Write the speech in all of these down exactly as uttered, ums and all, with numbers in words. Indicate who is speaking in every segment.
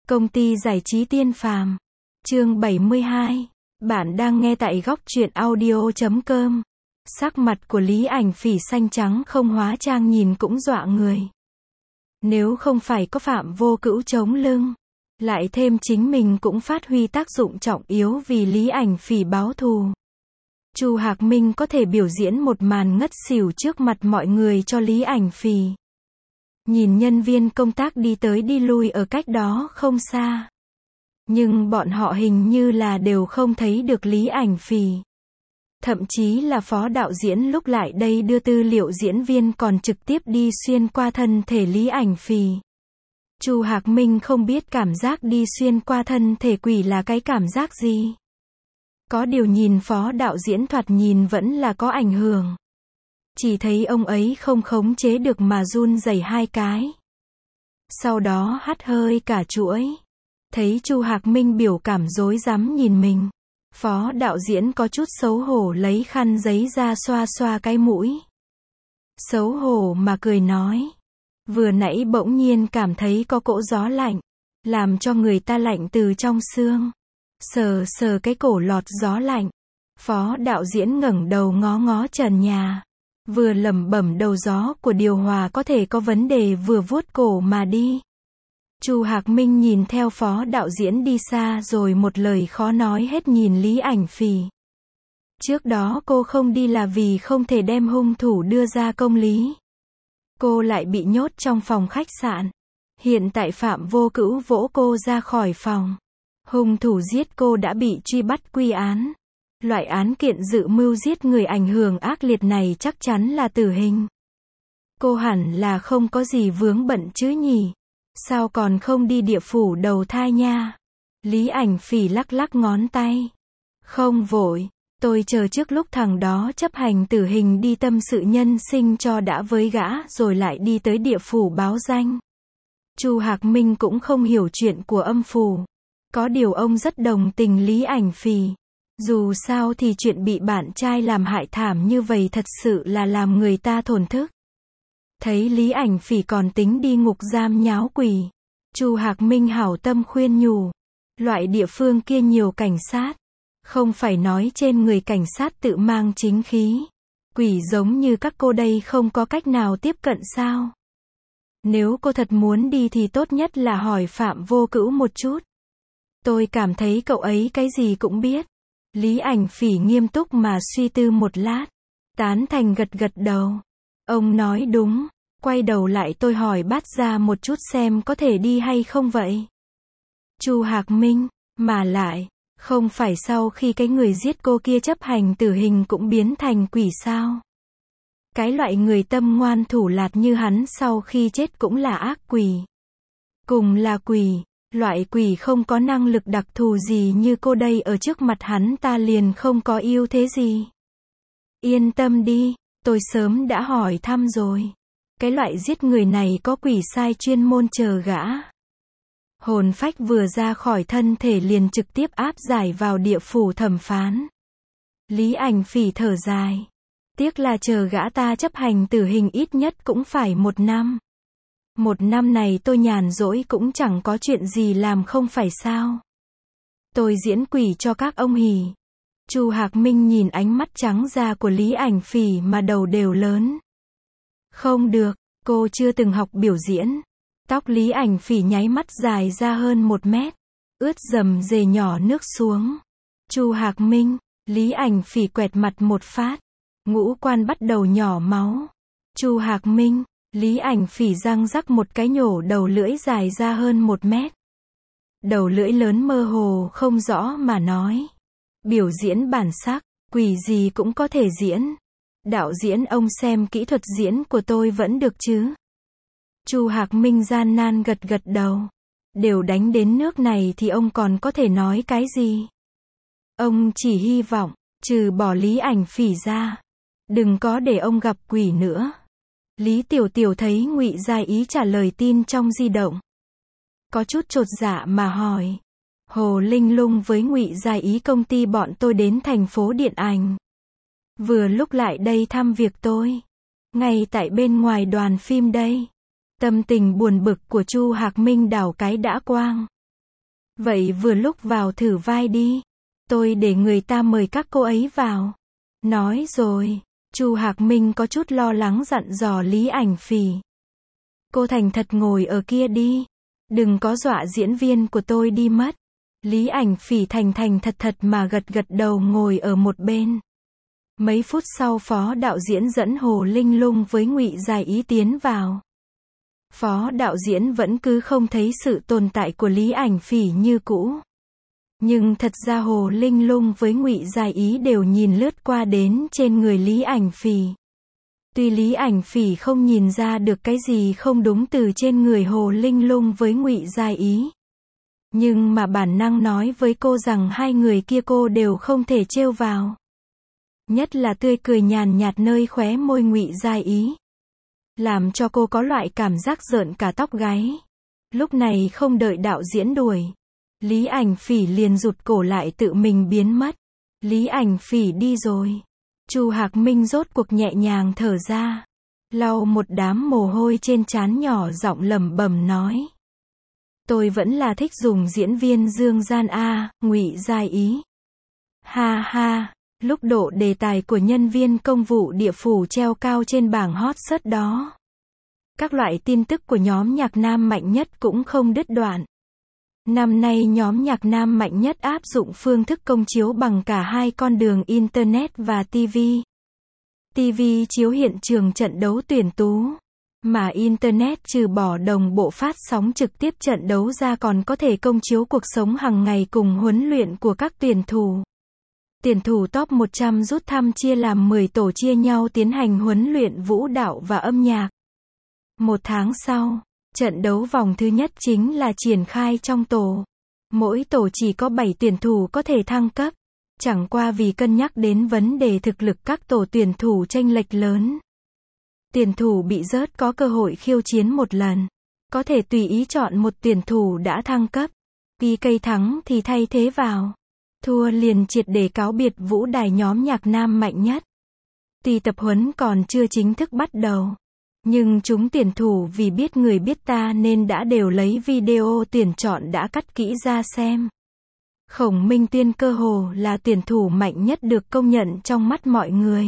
Speaker 1: Công ty giải trí Tiên Phàm. Chương bảy mươi hai. Bạn đang nghe tại góc truyện audio chấm com. Sắc mặt của Lý Ảnh Phỉ xanh trắng không hóa trang nhìn cũng dọa người. Nếu không phải có Phạm Vô Cữu chống lưng, lại thêm chính mình cũng phát huy tác dụng trọng yếu vì Lý Ảnh Phỉ báo thù, Chu Hạc Minh có thể biểu diễn một màn ngất xỉu trước mặt mọi người cho Lý Ảnh Phỉ. Nhìn nhân viên công tác đi tới đi lui ở cách đó không xa. Nhưng bọn họ hình như là đều không thấy được Lý Ảnh Phỉ. Thậm chí là phó đạo diễn lúc lại đây đưa tư liệu diễn viên còn trực tiếp đi xuyên qua thân thể Lý Ảnh Phỉ. Chu Hạc Minh không biết cảm giác đi xuyên qua thân thể quỷ là cái cảm giác gì. Có điều nhìn phó đạo diễn thoạt nhìn vẫn là có ảnh hưởng. Chỉ thấy ông ấy không khống chế được mà run rẩy hai cái. Sau đó hắt hơi cả chuỗi. Thấy Chu Hạc Minh biểu cảm rối rắm nhìn mình. Phó đạo diễn có chút xấu hổ lấy khăn giấy ra xoa xoa cái mũi. Xấu hổ mà cười nói. Vừa nãy bỗng nhiên cảm thấy có cỗ gió lạnh. Làm cho người ta lạnh từ trong xương. Sờ sờ cái cổ lọt gió lạnh. Phó đạo diễn ngẩng đầu ngó ngó trần nhà. Vừa lẩm bẩm đầu gió của điều hòa có thể có vấn đề vừa vuốt cổ mà đi. Chu Hạc Minh nhìn theo phó đạo diễn đi xa rồi một lời khó nói hết nhìn Lý Ảnh Phỉ. Trước đó cô không đi là vì không thể đem hung thủ đưa ra công lý. Cô lại bị nhốt trong phòng khách sạn. Hiện tại Phạm Vô Cữu vỗ cô ra khỏi phòng. Hung thủ giết cô đã bị truy bắt quy án. Loại án kiện dự mưu giết người ảnh hưởng ác liệt này chắc chắn là tử hình. Cô hẳn là không có gì vướng bận chứ nhỉ? Sao còn không đi địa phủ đầu thai nha? Lý Ảnh Phỉ lắc lắc ngón tay. Không vội, tôi chờ trước lúc thằng đó chấp hành tử hình đi tâm sự nhân sinh cho đã với gã rồi lại đi tới địa phủ báo danh. Chu Hạc Minh cũng không hiểu chuyện của âm phủ. Có điều ông rất đồng tình Lý Ảnh Phỉ. Dù sao thì chuyện bị bạn trai làm hại thảm như vậy thật sự là làm người ta thổn thức. Thấy Lý Ảnh Phỉ còn tính đi ngục giam nháo quỷ. Chu Hạc Minh hảo tâm khuyên nhủ. Loại địa phương kia nhiều cảnh sát. Không phải nói trên người cảnh sát tự mang chính khí. Quỷ giống như các cô đây không có cách nào tiếp cận sao? Nếu cô thật muốn đi thì tốt nhất là hỏi Phạm Vô Cữu một chút. Tôi cảm thấy cậu ấy cái gì cũng biết. Lý Ảnh Phỉ nghiêm túc mà suy tư một lát. Tán thành gật gật đầu. Ông nói đúng. Quay đầu lại tôi hỏi Bát Gia một chút xem có thể đi hay không vậy. Chu Hạc Minh, mà lại, không phải sau khi cái người giết cô kia chấp hành tử hình cũng biến thành quỷ sao? Cái loại người tâm ngoan thủ lạt như hắn sau khi chết cũng là ác quỷ. Cùng là quỷ. Loại quỷ không có năng lực đặc thù gì như cô đây ở trước mặt hắn ta liền không có ưu thế gì. Yên tâm đi, tôi sớm đã hỏi thăm rồi. Cái loại giết người này có quỷ sai chuyên môn chờ gã. Hồn phách vừa ra khỏi thân thể liền trực tiếp áp giải vào địa phủ thẩm phán. Lý Ảnh Phỉ thở dài. Tiếc là chờ gã ta chấp hành tử hình ít nhất cũng phải một năm. Một năm này tôi nhàn rỗi cũng chẳng có chuyện gì làm không phải sao. Tôi diễn quỷ cho các ông hỉ. Chu Hạc Minh nhìn ánh mắt trắng da của Lý Ảnh Phỉ mà đầu đều lớn. Không được, cô chưa từng học biểu diễn. Tóc Lý Ảnh Phỉ nháy mắt dài ra hơn một mét. Ướt dầm dề nhỏ nước xuống. Chu Hạc Minh, Lý Ảnh Phỉ quẹt mặt một phát. Ngũ quan bắt đầu nhỏ máu. Chu Hạc Minh. Lý Ảnh Phỉ răng rắc một cái nhổ đầu lưỡi dài ra hơn một mét. Đầu lưỡi lớn mơ hồ không rõ mà nói. Biểu diễn bản sắc, quỷ gì cũng có thể diễn. Đạo diễn ông xem kỹ thuật diễn của tôi vẫn được chứ? Chu Hạc Minh gian nan gật gật đầu. Đều đánh đến nước này thì ông còn có thể nói cái gì? Ông chỉ hy vọng, trừ bỏ Lý Ảnh Phỉ ra, đừng có để ông gặp quỷ nữa. Lý Tiểu Tiểu thấy Ngụy Gia Ý trả lời tin trong di động. Có chút chột dạ mà hỏi. Hồ Linh Lung với Ngụy Gia Ý công ty bọn tôi đến thành phố điện ảnh. Vừa lúc lại đây thăm việc tôi. Ngay tại bên ngoài đoàn phim đây. Tâm tình buồn bực của Chu Hạc Minh đảo cái đã quang. Vậy vừa lúc vào thử vai đi. Tôi để người ta mời các cô ấy vào. Nói rồi, Chu Hạc Minh có chút lo lắng dặn dò Lý Ảnh Phỉ. Cô thành thật ngồi ở kia đi. Đừng có dọa diễn viên của tôi đi mất. Lý Ảnh Phỉ thành thành thật thật mà gật gật đầu ngồi ở một bên. Mấy phút sau phó đạo diễn dẫn Hồ Linh Lung với Ngụy Dài Ý tiến vào. Phó đạo diễn vẫn cứ không thấy sự tồn tại của Lý Ảnh Phỉ như cũ. Nhưng thật ra Hồ Linh Lung với Ngụy Dài Ý đều nhìn lướt qua đến trên người Lý Ảnh Phỉ. Tuy Lý Ảnh Phỉ không nhìn ra được cái gì không đúng từ trên người Hồ Linh Lung với Ngụy Dài Ý. Nhưng mà bản năng nói với cô rằng hai người kia cô đều không thể trêu vào. Nhất là tươi cười nhàn nhạt nơi khóe môi Ngụy Dài Ý. Làm cho cô có loại cảm giác rợn cả tóc gáy. Lúc này không đợi đạo diễn đuổi. Lý Ảnh Phỉ liền rụt cổ lại tự mình biến mất. Lý Ảnh Phỉ đi rồi. Chu Hạc Minh rốt cuộc nhẹ nhàng thở ra. Lau một đám mồ hôi trên trán nhỏ giọng lẩm bẩm nói. Tôi vẫn là thích dùng diễn viên Dương Gian A, Ngụy Dài Ý. Ha ha, lúc độ đề tài của nhân viên công vụ địa phủ treo cao trên bảng hot search đó. Các loại tin tức của nhóm nhạc nam mạnh nhất cũng không đứt đoạn. Năm nay nhóm nhạc nam mạnh nhất áp dụng phương thức công chiếu bằng cả hai con đường Internet và ti vi. ti vi chiếu hiện trường trận đấu tuyển tú. Mà Internet trừ bỏ đồng bộ phát sóng trực tiếp trận đấu ra còn có thể công chiếu cuộc sống hàng ngày cùng huấn luyện của các tuyển thủ. Tuyển thủ top một trăm rút thăm chia làm mười tổ chia nhau tiến hành huấn luyện vũ đạo và âm nhạc. Một tháng sau, trận đấu vòng thứ nhất chính là triển khai trong tổ. Mỗi tổ chỉ có bảy tuyển thủ có thể thăng cấp. Chẳng qua vì cân nhắc đến vấn đề thực lực các tổ tuyển thủ chênh lệch lớn. Tuyển thủ bị rớt có cơ hội khiêu chiến một lần. Có thể tùy ý chọn một tuyển thủ đã thăng cấp. pê ca thắng thì thay thế vào. Thua liền triệt để cáo biệt vũ đài nhóm nhạc nam mạnh nhất. Tuy tập huấn còn chưa chính thức bắt đầu. Nhưng chúng tuyển thủ vì biết người biết ta nên đã đều lấy video tuyển chọn đã cắt kỹ ra xem. Khổng Minh Tuyên cơ hồ là tuyển thủ mạnh nhất được công nhận trong mắt mọi người.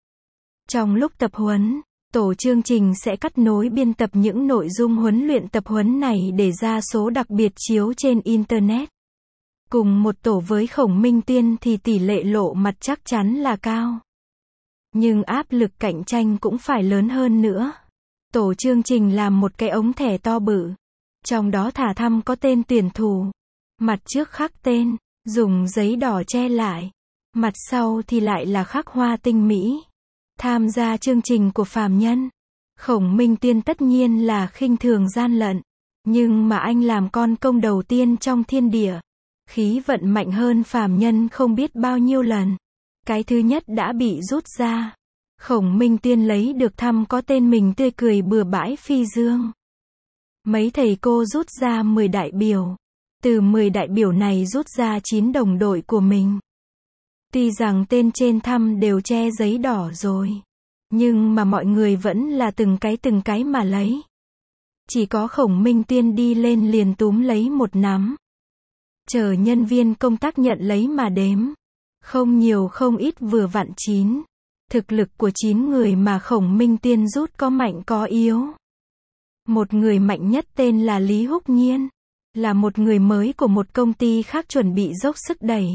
Speaker 1: Trong lúc tập huấn, tổ chương trình sẽ cắt nối biên tập những nội dung huấn luyện tập huấn này để ra số đặc biệt chiếu trên Internet. Cùng một tổ với Khổng Minh Tuyên thì tỷ lệ lộ mặt chắc chắn là cao. Nhưng áp lực cạnh tranh cũng phải lớn hơn nữa. Tổ chương trình làm một cái ống thẻ to bự. Trong đó thả thăm có tên tuyển thủ. Mặt trước khắc tên, dùng giấy đỏ che lại. Mặt sau thì lại là khắc hoa tinh mỹ. Tham gia chương trình của phàm nhân. Khổng Minh Tuyên tất nhiên là khinh thường gian lận. Nhưng mà anh làm con công đầu tiên trong thiên địa. Khí vận mạnh hơn phàm nhân không biết bao nhiêu lần. Cái thứ nhất đã bị rút ra. Khổng Minh Tuyên lấy được thăm có tên mình tươi cười bừa bãi phi dương. Mấy thầy cô rút ra mười đại biểu. Từ mười đại biểu này rút ra chín đồng đội của mình. Tuy rằng tên trên thăm đều che giấy đỏ rồi. Nhưng mà mọi người vẫn là từng cái từng cái mà lấy. Chỉ có Khổng Minh Tuyên đi lên liền túm lấy một nắm. Chờ nhân viên công tác nhận lấy mà đếm. Không nhiều không ít vừa vặn chín. Thực lực của chín người mà Khổng Minh Tuyên rút có mạnh có yếu. Một người mạnh nhất tên là Lý Húc Nhiên. Là một người mới của một công ty khác chuẩn bị dốc sức đẩy.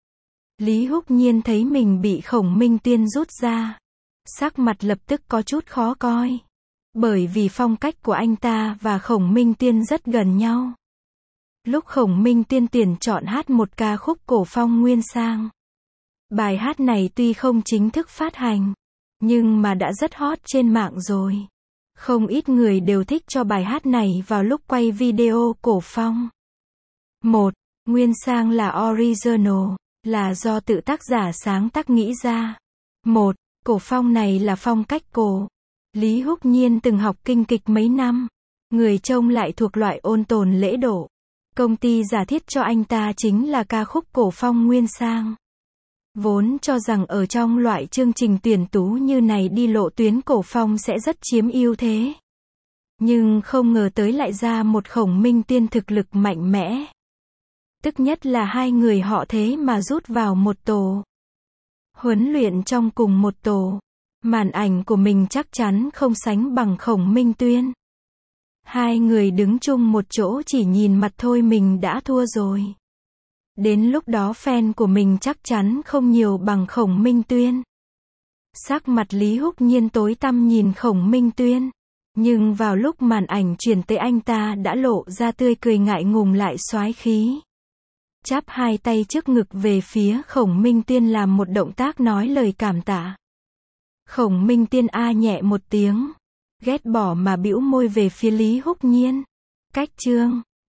Speaker 1: Lý Húc Nhiên thấy mình bị Khổng Minh Tuyên rút ra. Sắc mặt lập tức có chút khó coi. Bởi vì phong cách của anh ta và Khổng Minh Tuyên rất gần nhau. Lúc Khổng Minh Tuyên tuyển chọn hát một ca khúc cổ phong nguyên sang. Bài hát này tuy không chính thức phát hành, nhưng mà đã rất hot trên mạng rồi. Không ít người đều thích cho bài hát này vào lúc quay video cổ phong. một. Nguyên sang là original, là do tự tác giả sáng tác nghĩ ra. một. Cổ phong này là phong cách cổ. Lý Húc Nhiên từng học kinh kịch mấy năm. Người trông lại thuộc loại ôn tồn lễ độ. Công ty giả thiết cho anh ta chính là ca khúc cổ phong nguyên sang. Vốn cho rằng ở trong loại chương trình tuyển tú như này đi lộ tuyến cổ phong sẽ rất chiếm ưu thế. Nhưng không ngờ tới lại ra một Khổng Minh Tuyên thực lực mạnh mẽ. Tức nhất là hai người họ thế mà rút vào một tổ. Huấn luyện trong cùng một tổ. Màn ảnh của mình chắc chắn không sánh bằng Khổng Minh Tuyên. Hai người đứng chung một chỗ chỉ nhìn mặt thôi mình đã thua rồi. Đến lúc đó fan của mình chắc chắn không nhiều bằng Khổng Minh Tuyên. Sắc mặt Lý Húc Nhiên tối tăm nhìn Khổng Minh Tuyên. Nhưng vào lúc màn ảnh chuyển tới anh ta đã lộ ra tươi cười ngại ngùng lại soái khí. Chắp hai tay trước ngực về phía Khổng Minh Tuyên làm một động tác nói lời cảm tạ. Khổng Minh Tuyên a nhẹ một tiếng. Ghét bỏ mà bĩu môi về phía Lý Húc Nhiên. Cách chương